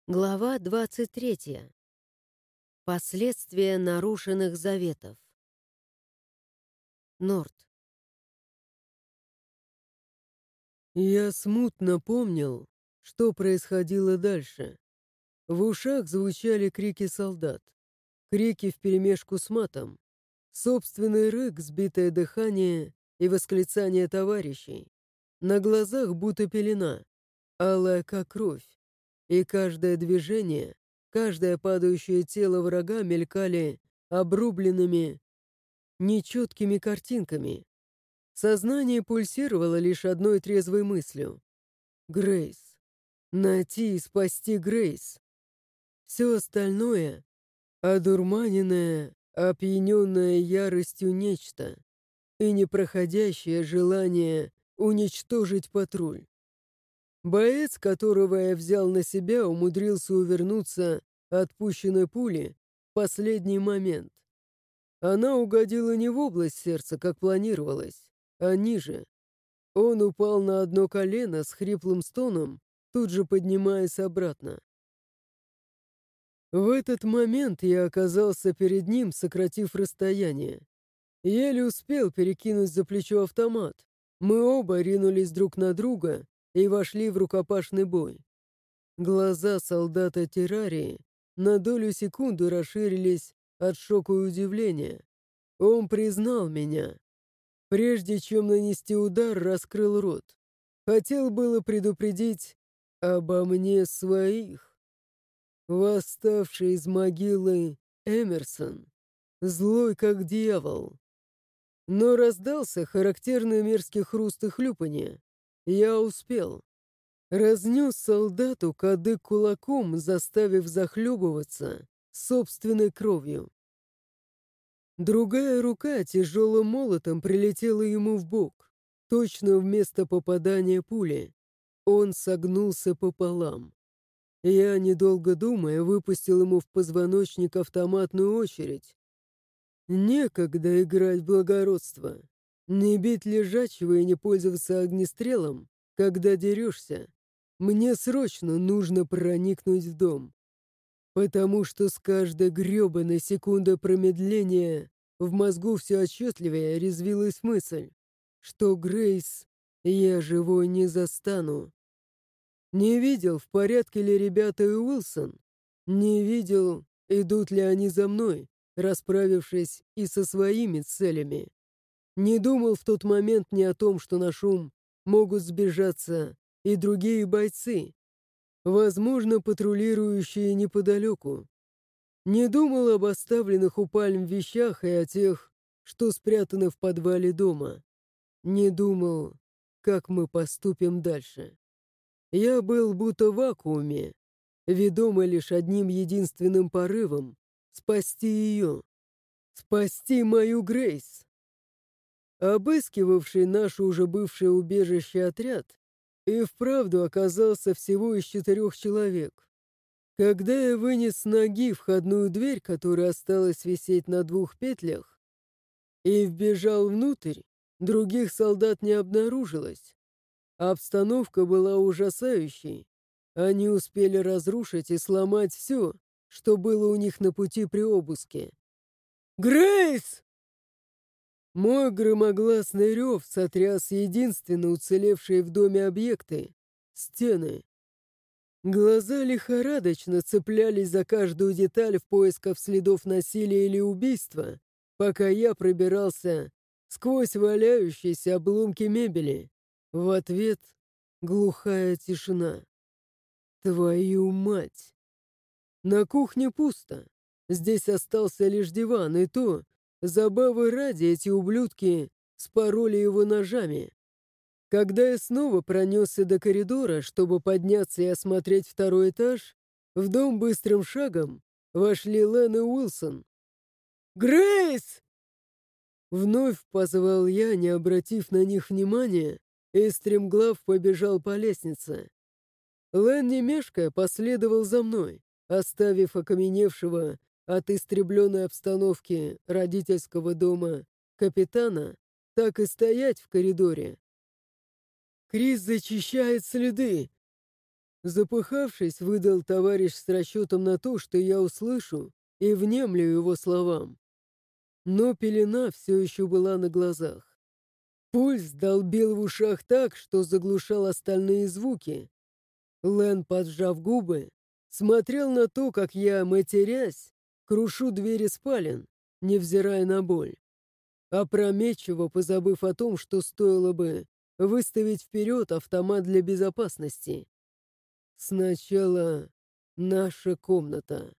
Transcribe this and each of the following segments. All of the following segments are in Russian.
Глава 23. Последствия нарушенных заветов. Норт. Я смутно помнил, что происходило дальше. В ушах звучали крики солдат, крики вперемешку с матом, собственный рык, сбитое дыхание и восклицание товарищей. На глазах будто пелена, алая как кровь, и каждое движение, каждое падающее тело врага мелькали обрубленными, нечеткими картинками. Сознание пульсировало лишь одной трезвой мыслью. Грейс. Найти и спасти Грейс. Все остальное — одурманенное, опьяненное яростью нечто и непроходящее желание уничтожить патруль. Боец, которого я взял на себя, умудрился увернуться от пущенной пули в последний момент. Она угодила не в область сердца, как планировалось, а ниже. Он упал на одно колено с хриплым стоном, тут же поднимаясь обратно. В этот момент я оказался перед ним, сократив расстояние. Еле успел перекинуть за плечо автомат. Мы оба ринулись друг на друга и вошли в рукопашный бой. Глаза солдата террарии на долю секунды расширились от шока и удивления. Он признал меня. Прежде чем нанести удар, раскрыл рот. Хотел было предупредить обо мне своих. Восставший из могилы Эмерсон, злой как дьявол. Но раздался характерный мерзкий хруст и хлюпанье. Я успел. Разнес солдату кадык кулаком, заставив захлебываться собственной кровью. Другая рука тяжелым молотом прилетела ему в бок, точно вместо попадания пули. Он согнулся пополам. Я, недолго думая, выпустил ему в позвоночник автоматную очередь. Некогда играть в благородство. Не бить лежачего и не пользоваться огнестрелом, когда дерешься. Мне срочно нужно проникнуть в дом. Потому что с каждой гребаной секундой промедления в мозгу все отчетливее резвилась мысль, что Грейс я живой не застану. Не видел, в порядке ли ребята и Уилсон. Не видел, идут ли они за мной, расправившись и со своими целями. Не думал в тот момент ни о том, что на шум могут сбежаться и другие бойцы, возможно, патрулирующие неподалеку. Не думал об оставленных у пальм вещах и о тех, что спрятаны в подвале дома. Не думал, как мы поступим дальше. Я был будто в вакууме, ведомый лишь одним единственным порывом — спасти ее. Спасти мою Грейс. Обыскивавший наше уже бывшее убежище отряд и вправду оказался всего из 4 человек. Когда я вынес с ноги входную дверь, которая осталась висеть на 2 петлях, и вбежал внутрь, других солдат не обнаружилось. Обстановка была ужасающей. Они успели разрушить и сломать все, что было у них на пути при обыске. «Грейс!» Мой громогласный рев сотряс единственно уцелевшие в доме объекты — стены. Глаза лихорадочно цеплялись за каждую деталь в поисках следов насилия или убийства, пока я пробирался сквозь валяющиеся обломки мебели. В ответ — глухая тишина. Твою мать! На кухне пусто. Здесь остался лишь диван, и то, забавы ради, эти ублюдки спороли его ножами. Когда я снова пронесся до коридора, чтобы подняться и осмотреть второй этаж, в дом быстрым шагом вошли Лэн и Уилсон. «Грейс!» Вновь позвал я, не обратив на них внимания, и стремглав побежал по лестнице. Лэн, не мешкая, последовал за мной, оставив окаменевшего от истребленной обстановки родительского дома капитана так и стоять в коридоре. «Крис зачищает следы!» Запыхавшись, выдал товарищ с расчетом на то, что я услышу и внемлю его словам. Но пелена все еще была на глазах. Пульс долбил в ушах так, что заглушал остальные звуки. Лэн, поджав губы, смотрел на то, как я, матерясь, крушу двери спален, невзирая на боль. Опрометчиво позабыв о том, что стоило бы выставить вперед автомат для безопасности. Сначала наша комната.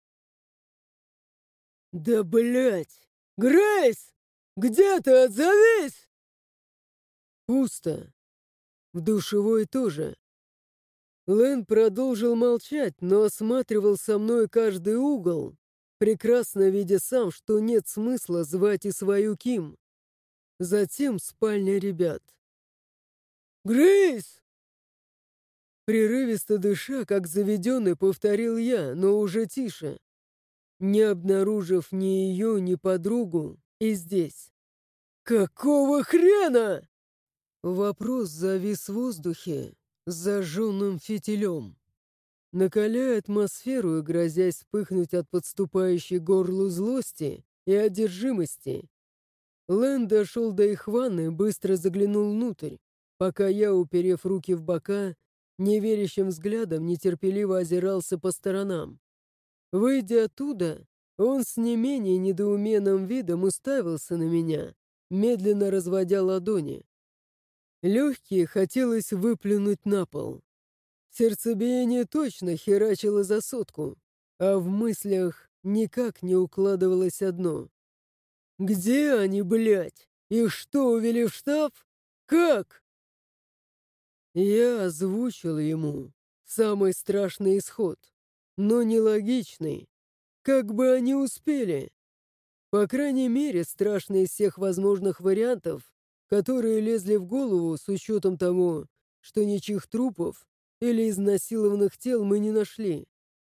«Да блять! Грейс! Где ты? Отзовись!» Пусто. В душевой тоже. Лэн продолжил молчать, но осматривал со мной каждый угол, прекрасно видя сам, что нет смысла звать и свою Ким. Затем спальня ребят. «Грейс!» Прерывисто дыша, как заведенный, повторил я, но уже тише, не обнаружив ни ее, ни подругу, и здесь. «Какого хрена?» Вопрос завис в воздухе с зажженным фитилем, накаляя атмосферу и грозясь вспыхнуть от подступающей к горлу злости и одержимости. Лэн дошел до их ванны, быстро заглянул внутрь, пока я, уперев руки в бока, неверящим взглядом нетерпеливо озирался по сторонам. Выйдя оттуда, он с не менее недоуменным видом уставился на меня, медленно разводя ладони. Легкие хотелось выплюнуть на пол. Сердцебиение точно херачило за сотку, а в мыслях никак не укладывалось одно. «Где они, блядь? Их что, увели в штаб? Как?» Я озвучил ему самый страшный исход, но нелогичный. Как бы они успели? По крайней мере, страшный из всех возможных вариантов, которые лезли в голову с учетом того, что ничьих трупов или изнасилованных тел мы не нашли.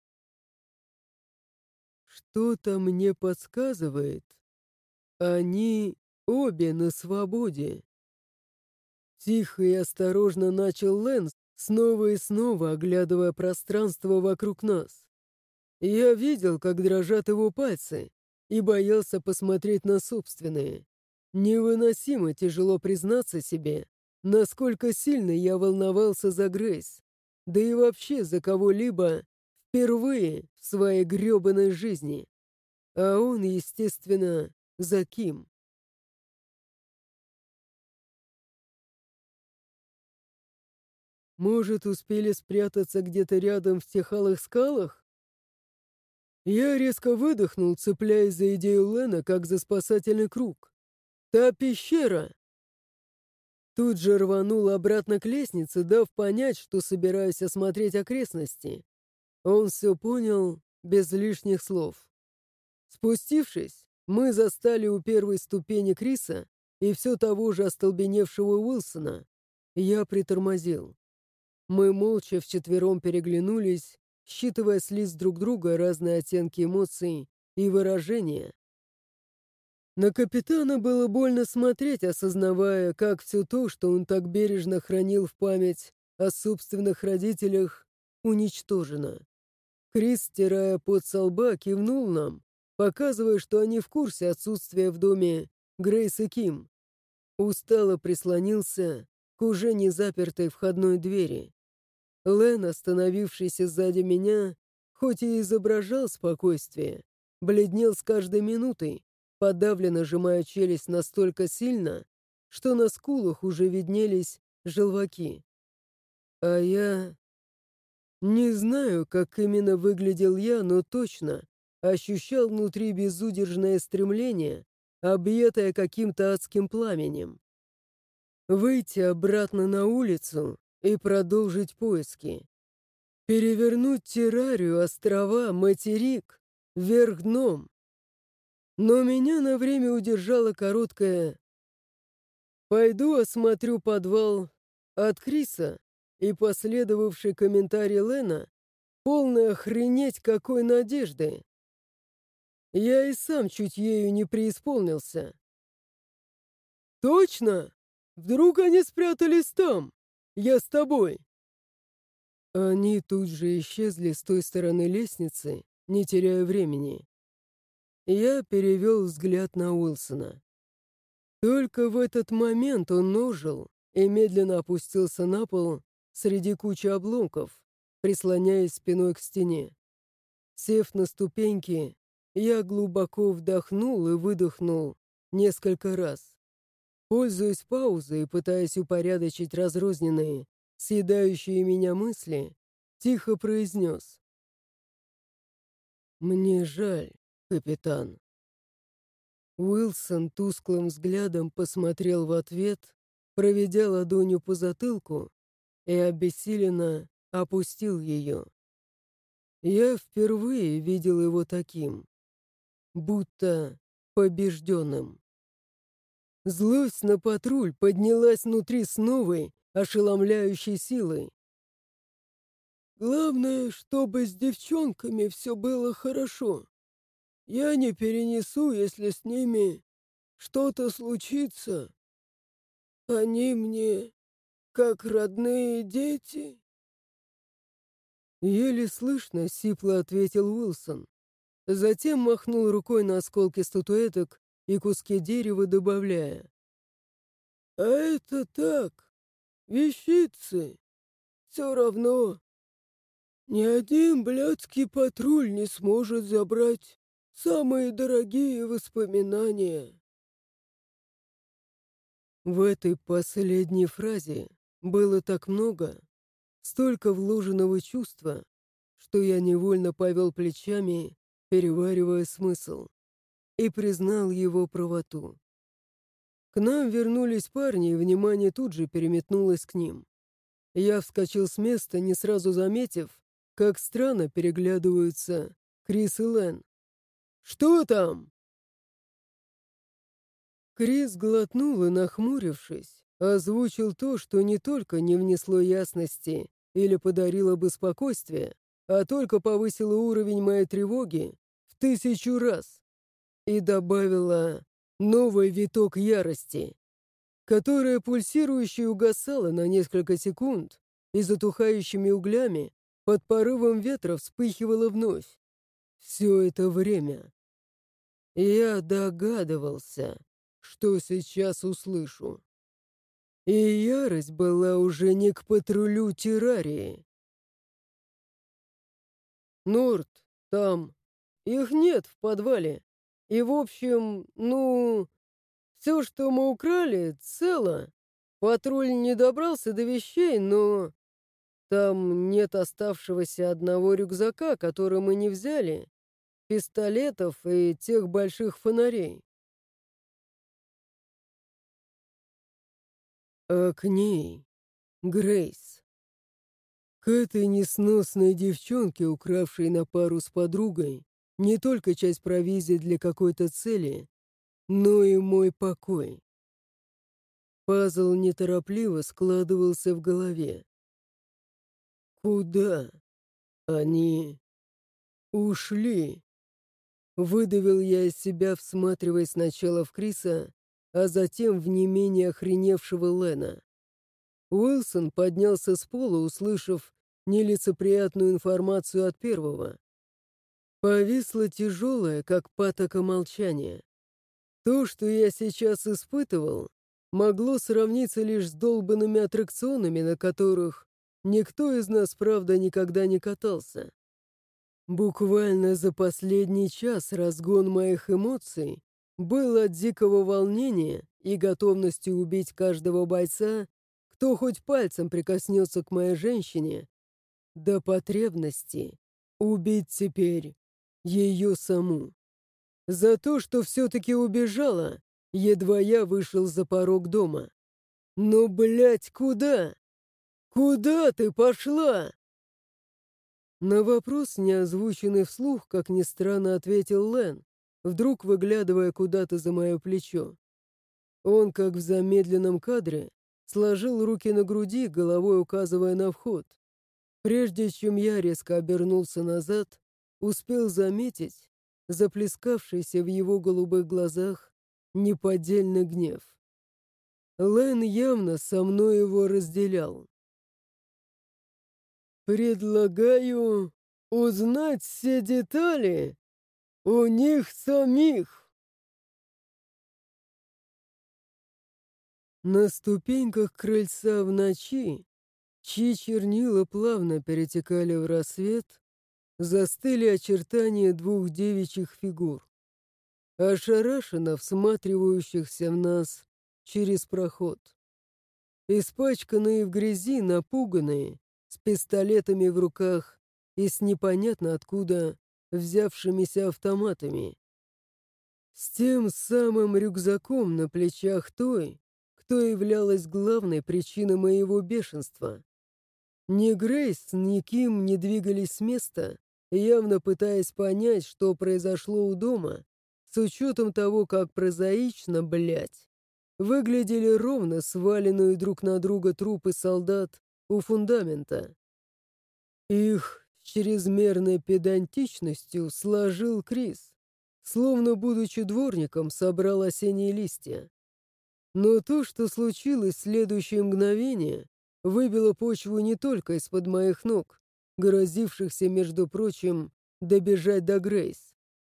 Что-то мне подсказывает, они обе на свободе. Тихо и осторожно начал Лэнс, снова и снова оглядывая пространство вокруг нас. Я видел, как дрожат его пальцы, и боялся посмотреть на собственные. Невыносимо тяжело признаться себе, насколько сильно я волновался за Грейс, да и вообще за кого-либо впервые в своей грёбаной жизни. А он, естественно, за Ким. Может, успели спрятаться где-то рядом в тех алых скалах? Я резко выдохнул, цепляясь за идею Лена, как за спасательный круг. Та пещера! Тут же рванул обратно к лестнице, дав понять, что собираюсь осмотреть окрестности. Он все понял без лишних слов. Спустившись, мы застали у первой ступени Криса и все того же остолбеневшего Уилсона. Я притормозил. Мы молча вчетвером переглянулись, считывая с лиц друг друга разные оттенки эмоций и выражения. На капитана было больно смотреть, осознавая, как все то, что он так бережно хранил в память о собственных родителях, уничтожено. Крис, стирая пот со лба, кивнул нам, показывая, что они в курсе отсутствия в доме Грейс и Ким. Устало прислонился к уже не запертой входной двери. Лэн, остановившийся сзади меня, хоть и изображал спокойствие, бледнел с каждой минутой, подавленно сжимая челюсть настолько сильно, что на скулах уже виднелись желваки. А я... Не знаю, как именно выглядел я, но точно ощущал внутри безудержное стремление, объятое каким-то адским пламенем. Выйти обратно на улицу и продолжить поиски. Перевернуть террарию, острова, материк, вверх дном. Но меня на время удержала короткая «Пойду осмотрю подвал» от Криса и последовавший комментарий Лена, полный охренеть какой надежды. Я и сам чуть ею не преисполнился. «Точно? Вдруг они спрятались там? Я с тобой!» Они тут же исчезли с той стороны лестницы, не теряя времени. Я перевел взгляд на Уилсона. Только в этот момент он ожил и медленно опустился на пол среди кучи обломков, прислоняясь спиной к стене. Сев на ступеньки, я глубоко вдохнул и выдохнул несколько раз. Пользуясь паузой и пытаясь упорядочить разрозненные, съедающие меня мысли, тихо произнес: «Мне жаль, капитан». Уилсон тусклым взглядом посмотрел в ответ, проведя ладонью по затылку, и обессиленно опустил ее. Я впервые видел его таким, будто побежденным. Злость на патруль поднялась внутри с новой, ошеломляющей силой. «Главное, чтобы с девчонками все было хорошо. Я не перенесу, если с ними что-то случится. Они мне как родные дети». Еле слышно, сипло ответил Уилсон. Затем махнул рукой на осколки статуэток и куски дерева, добавляя: «А это так, вещицы. Все равно ни один блядский патруль не сможет забрать самые дорогие воспоминания». В этой последней фразе было так много, столько вложенного чувства, что я невольно повел плечами, переваривая смысл, и признал его правоту. К нам вернулись парни, и внимание тут же переметнулось к ним. Я вскочил с места, не сразу заметив, как странно переглядываются Крис и Лэн. «Что там?» Крис глотнул и, нахмурившись, озвучил то, что не только не внесло ясности или подарило бы спокойствие, а только повысило уровень моей тревоги в 1000 раз и добавило новый виток ярости, которая пульсирующе угасала на несколько секунд и затухающими углями под порывом ветра вспыхивала вновь. Все это время я догадывался, что сейчас услышу. И ярость была уже не к патрулю террарии. «Норд, там. Их нет в подвале. И, в общем, все, что мы украли, цело. Патруль не добрался до вещей, но там нет оставшегося одного рюкзака, который мы не взяли, пистолетов и тех больших фонарей». А к ней Грейс. К этой несносной девчонке, укравшей на пару с подругой, не только часть провизии для какой-то цели, но и мой покой. Пазл неторопливо складывался в голове. Куда они ушли? Выдавил я из себя, всматриваясь сначала в Криса, а затем в не менее охреневшего Лена. Уилсон поднялся с пола, услышав нелицеприятную информацию от первого. Повисло тяжелое, как патока, молчание. То, что я сейчас испытывал, могло сравниться лишь с долбанными аттракционами, на которых никто из нас, правда, никогда не катался. Буквально за последний час разгон моих эмоций был от дикого волнения и готовности убить каждого бойца, кто хоть пальцем прикоснется к моей женщине, до потребности убить теперь ее саму. За то, что все-таки убежала, едва я вышел за порог дома. Но, блядь, куда? Куда ты пошла? На вопрос, не озвученный вслух, как ни странно, ответил Лэн, вдруг выглядывая куда-то за мое плечо. Он, как в замедленном кадре, сложил руки на груди, головой указывая на вход. Прежде чем я резко обернулся назад, успел заметить заплескавшийся в его голубых глазах неподдельный гнев. Лэн явно со мной его разделял. Предлагаю узнать все детали у них самих. На ступеньках крыльца в ночи, чьи чернила плавно перетекали в рассвет, застыли очертания двух девичьих фигур, ошарашенно всматривающихся в нас через проход. Испачканные в грязи, напуганные, с пистолетами в руках и с непонятно откуда взявшимися автоматами. С тем самым рюкзаком на плечах той, кто являлась главной причиной моего бешенства. Ни Грейс, ни Ким не двигались с места, явно пытаясь понять, что произошло у дома, с учетом того, как прозаично, блядь, выглядели ровно сваленные друг на друга трупы солдат у фундамента. Их с чрезмерной педантичностью сложил Крис, словно, будучи дворником, собрал осенние листья. Но то, что случилось в следующее мгновение, выбило почву не только из-под моих ног, грозившихся, между прочим, добежать до Грейс.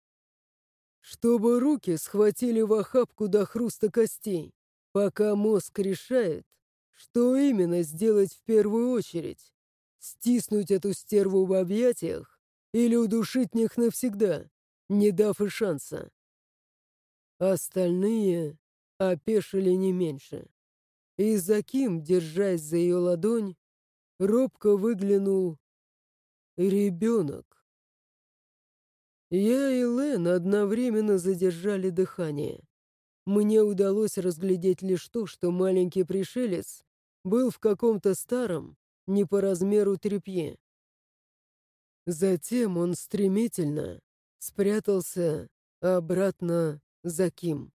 Чтобы руки схватили в охапку до хруста костей, пока мозг решает, что именно сделать в первую очередь: стиснуть эту стерву в объятиях или удушить них навсегда, не дав и шанса. Остальные опешили не меньше. И Заким, держась за ее ладонь, робко выглянул ребенок. Я и Лэн одновременно задержали дыхание. Мне удалось разглядеть лишь то, что маленький пришелец был в каком-то старом, не по размеру тряпье. Затем он стремительно спрятался обратно за Ким.